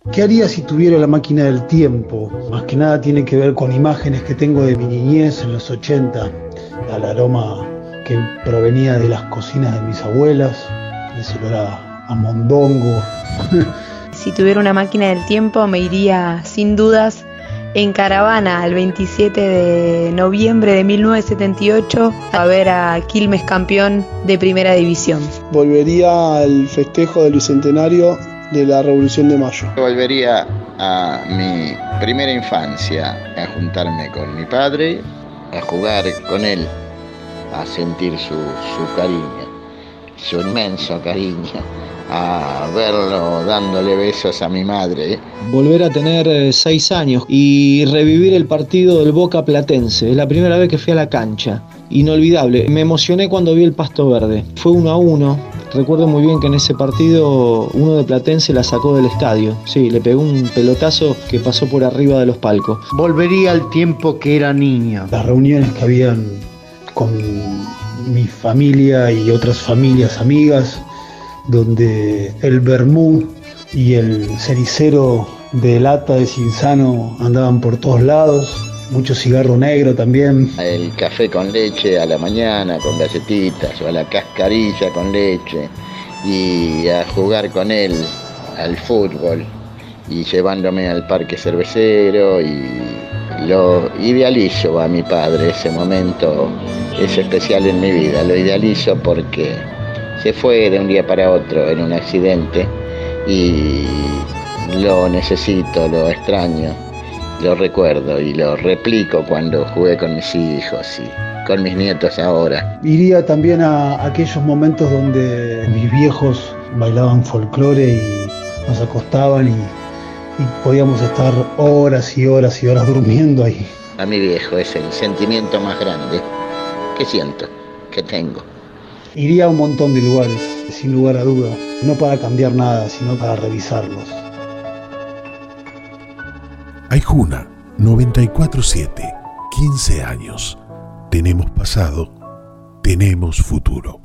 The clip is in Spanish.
¿Qué haría si tuviera la máquina del tiempo? Más que nada tiene que ver con imágenes que tengo de mi niñez en los 80, al aroma que provenía de las cocinas de mis abuelas, ese olor a mondongo. Si tuviera una máquina del tiempo me iría sin dudas en caravana al 27 de noviembre de 1978 a ver a Quilmes campeón de Primera División. Volvería al festejo del bicentenario de la Revolución de Mayo. Volvería a mi primera infancia, a juntarme con mi padre, a jugar con él, a sentir su cariño, su inmenso cariño, a verlo dándole besos a mi madre. Volver a tener 6 años y revivir el partido del Boca Platense. Es la primera vez que fui a la cancha. Inolvidable. Me emocioné cuando vi el pasto verde. Fue 1-1. Recuerdo muy bien que en ese partido uno de Platense la sacó del estadio. Sí, le pegó un pelotazo que pasó por arriba de los palcos. Volvería al tiempo que era niño. Las reuniones que habían con mi familia y otras familias amigas, donde el vermú y el cenicero de lata de Cinzano andaban por todos lados, mucho cigarro negro también. El café con leche a la mañana, con galletitas, o a la cascarilla con leche, y a jugar con él al fútbol, y llevándome al parque cervecero, y lo idealizo a mi padre. Ese momento es especial en mi vida, lo idealizo porque se fue de un día para otro en un accidente y lo necesito, lo extraño, lo recuerdo y lo replico cuando jugué con mis hijos y con mis nietos ahora. Iría también a aquellos momentos donde mis viejos bailaban folclore y nos acostaban y podíamos estar horas y horas y horas durmiendo ahí. A mi viejo es el sentimiento más grande que siento, que tengo. Iría a un montón de lugares, sin lugar a duda, no para cambiar nada, sino para revisarlos. Aijuna 94.7, 15 años. Tenemos pasado, tenemos futuro.